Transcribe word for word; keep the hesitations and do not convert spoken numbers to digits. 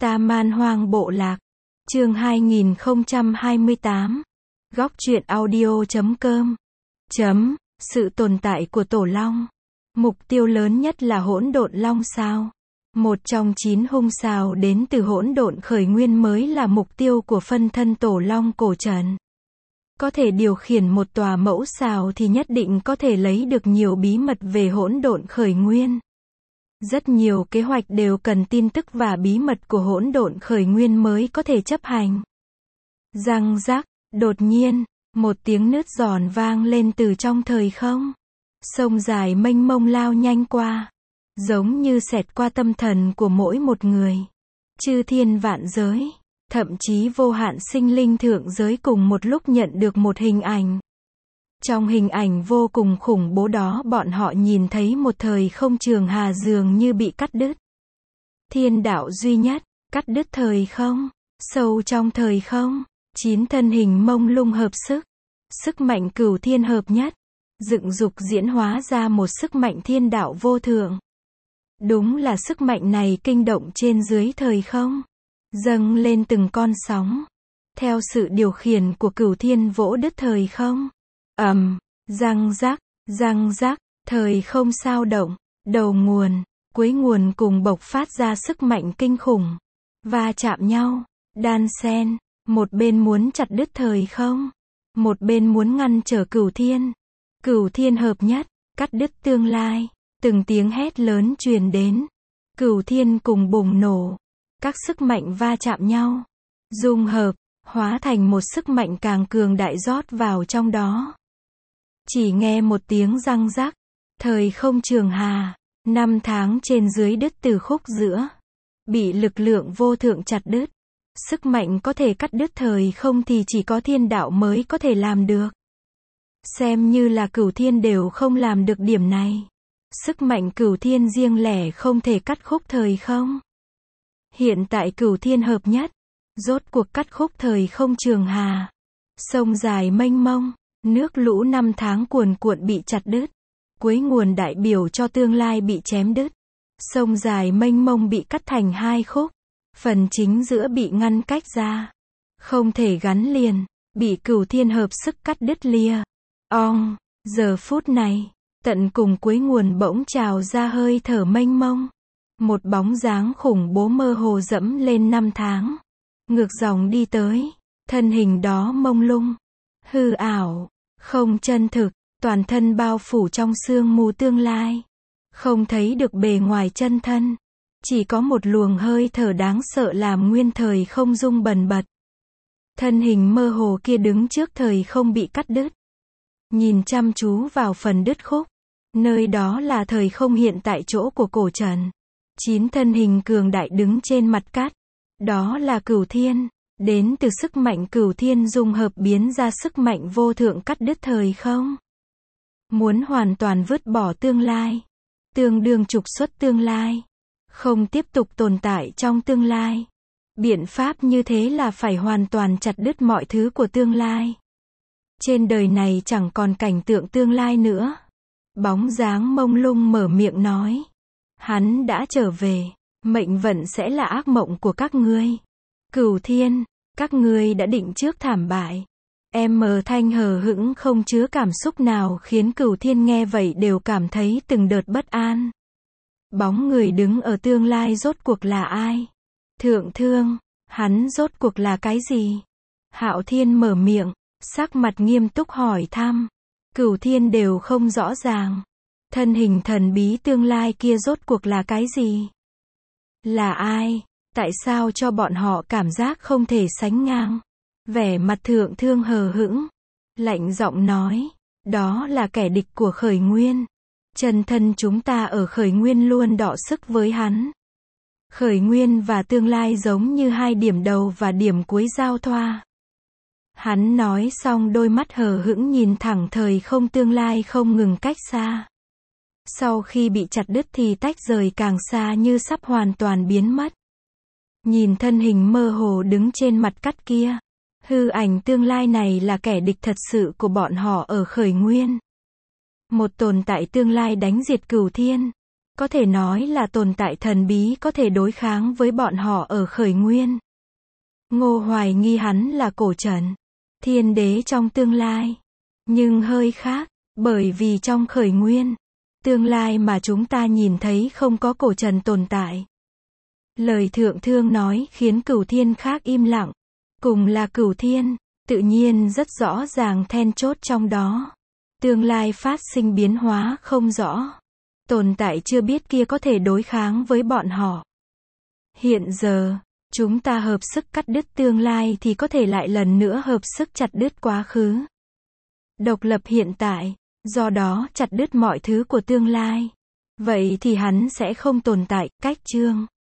Ta Man Hoang Bộ Lạc. Chương hai nghìn không trăm hai mươi tám. Góc truyện audio chấm com. Chấm. Sự tồn tại của Tổ Long. Mục tiêu lớn nhất là hỗn độn long sao. Một trong chín hung sao đến từ hỗn độn khởi nguyên mới là mục tiêu của phân thân Tổ Long cổ trần. Có thể điều khiển một tòa mẫu sao thì nhất định có thể lấy được nhiều bí mật về hỗn độn khởi nguyên. Rất nhiều kế hoạch đều cần tin tức và bí mật của hỗn độn khởi nguyên mới có thể chấp hành. Răng rắc, đột nhiên, một tiếng nứt giòn vang lên từ trong thời không. Sông dài mênh mông lao nhanh qua, giống như xẹt qua tâm thần của mỗi một người. Chư thiên vạn giới, thậm chí vô hạn sinh linh thượng giới cùng một lúc nhận được một hình ảnh. Trong hình ảnh vô cùng khủng bố đó bọn họ nhìn thấy một thời không trường hà dường như bị cắt đứt. Thiên đạo duy nhất, cắt đứt thời không, sâu trong thời không, chín thân hình mông lung hợp sức. Sức mạnh cửu thiên hợp nhất, dựng dục diễn hóa ra một sức mạnh thiên đạo vô thượng. Đúng là sức mạnh này kinh động trên dưới thời không, dâng lên từng con sóng. Theo sự điều khiển của cửu thiên vỗ đứt thời không. ầm, um, răng rắc, răng rắc, thời không sao động, đầu nguồn, cuối nguồn cùng bộc phát ra sức mạnh kinh khủng, va chạm nhau, đan xen, một bên muốn chặt đứt thời không, một bên muốn ngăn trở cửu thiên. Cửu thiên hợp nhất, cắt đứt tương lai, từng tiếng hét lớn truyền đến. Cửu thiên cùng bùng nổ, các sức mạnh va chạm nhau, dung hợp, hóa thành một sức mạnh càng cường đại rót vào trong đó. Chỉ nghe một tiếng răng rắc, thời không trường hà, năm tháng trên dưới đứt từ khúc giữa, bị lực lượng vô thượng chặt đứt. Sức mạnh có thể cắt đứt thời không thì chỉ có thiên đạo mới có thể làm được. Xem như là cửu thiên đều không làm được điểm này. Sức mạnh cửu thiên riêng lẻ không thể cắt khúc thời không. Hiện tại cửu thiên hợp nhất, rốt cuộc cắt khúc thời không trường hà. Sông dài mênh mông, nước lũ năm tháng cuồn cuộn bị chặt đứt. Cuối nguồn đại biểu cho tương lai bị chém đứt. Sông dài mênh mông bị cắt thành hai khúc. Phần chính giữa bị ngăn cách ra, không thể gắn liền, bị cửu thiên hợp sức cắt đứt lìa. Ong, giờ phút này, tận cùng cuối nguồn bỗng trào ra hơi thở mênh mông. Một bóng dáng khủng bố mơ hồ dẫm lên năm tháng. Ngược dòng đi tới, thân hình đó mông lung, hư ảo, không chân thực, toàn thân bao phủ trong sương mù tương lai. Không thấy được bề ngoài chân thân. Chỉ có một luồng hơi thở đáng sợ làm nguyên thời không rung bần bật. Thân hình mơ hồ kia đứng trước thời không bị cắt đứt. Nhìn chăm chú vào phần đứt khúc. Nơi đó là thời không hiện tại chỗ của cổ trần. Chín thân hình cường đại đứng trên mặt cát. Đó là cửu thiên. Đến từ sức mạnh cửu thiên dung hợp biến ra sức mạnh vô thượng cắt đứt thời không. Muốn hoàn toàn vứt bỏ tương lai. Tương đương trục xuất tương lai. Không tiếp tục tồn tại trong tương lai. Biện pháp như thế là phải hoàn toàn chặt đứt mọi thứ của tương lai. Trên đời này chẳng còn cảnh tượng tương lai nữa. Bóng dáng mông lung mở miệng nói. Hắn đã trở về. Mệnh vận sẽ là ác mộng của các ngươi. Cửu thiên, các ngươi đã định trước thảm bại. Em mờ thanh hờ hững không chứa cảm xúc nào khiến cửu thiên nghe vậy đều cảm thấy từng đợt bất an. Bóng người đứng ở tương lai rốt cuộc là ai? Thượng thương, hắn rốt cuộc là cái gì? Hạo Thiên mở miệng, sắc mặt nghiêm túc hỏi thăm. Cửu thiên đều không rõ ràng. Thân hình thần bí tương lai kia rốt cuộc là cái gì? Là ai? Tại sao cho bọn họ cảm giác không thể sánh ngang? Vẻ mặt thượng thương hờ hững, lạnh giọng nói, đó là kẻ địch của khởi nguyên. Chân thân chúng ta ở khởi nguyên luôn đọ sức với hắn. Khởi nguyên và tương lai giống như hai điểm đầu và điểm cuối giao thoa. Hắn nói xong đôi mắt hờ hững nhìn thẳng thời không tương lai không ngừng cách xa. Sau khi bị chặt đứt thì tách rời càng xa như sắp hoàn toàn biến mất. Nhìn thân hình mơ hồ đứng trên mặt cắt kia. Hư ảnh tương lai này là kẻ địch thật sự của bọn họ ở khởi nguyên. Một tồn tại tương lai đánh diệt cửu thiên. Có thể nói là tồn tại thần bí có thể đối kháng với bọn họ ở khởi nguyên. Ngô hoài nghi hắn là cổ trần, thiên đế trong tương lai. Nhưng hơi khác, bởi vì trong khởi nguyên, tương lai mà chúng ta nhìn thấy không có cổ trần tồn tại. Lời thượng thương nói khiến cửu thiên khác im lặng. Cùng là cửu thiên, tự nhiên rất rõ ràng then chốt trong đó. Tương lai phát sinh biến hóa không rõ. Tồn tại chưa biết kia có thể đối kháng với bọn họ. Hiện giờ, chúng ta hợp sức cắt đứt tương lai thì có thể lại lần nữa hợp sức chặt đứt quá khứ. Độc lập hiện tại, do đó chặt đứt mọi thứ của tương lai. Vậy thì hắn sẽ không tồn tại, cách chương.